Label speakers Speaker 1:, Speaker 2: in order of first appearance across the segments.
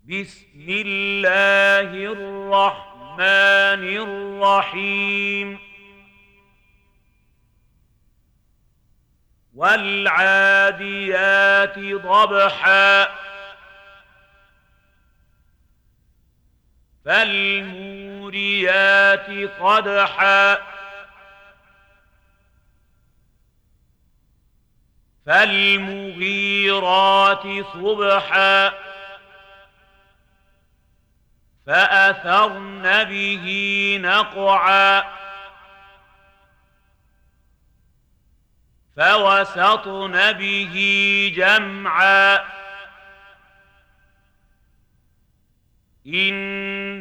Speaker 1: بسم الله الرحمن الرحيم والعاديات ضبحا فالموريات قدحا فالمغيرات صبحا فأثرن به نقعا فوسطن به جمعا إن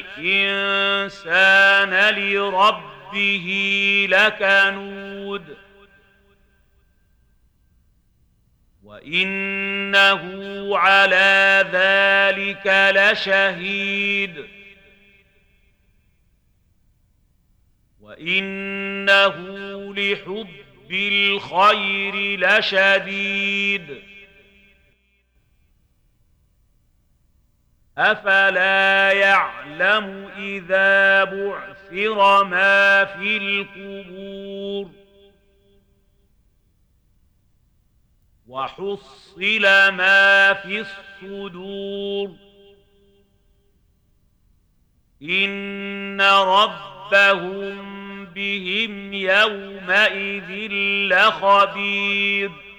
Speaker 1: الإنسان لربه لكنود وإنه على ذلك لشهيد وإنه لحب الخير لشديد أفلا يعلم إذا بعثر ما في القبور وحصل ما في الصدور إن ربهم بهم يومئذ لخبير